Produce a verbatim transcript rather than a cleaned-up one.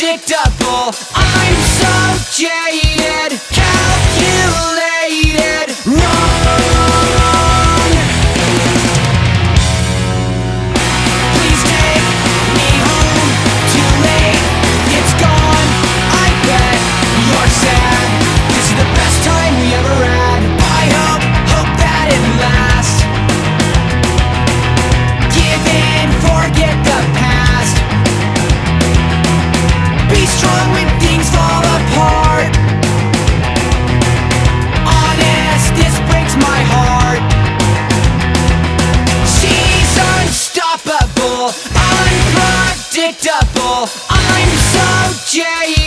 unpredictable. I'm so jaded, calculated, wrong. Please take me home, too late, it's gone. I bet you're sad, this is the best time we ever had. I hope, hope that it lasts. Give in, forget the past. Be strong when things fall apart. Honest, this breaks my heart. She's unstoppable, unpredictable. I'm so jaded.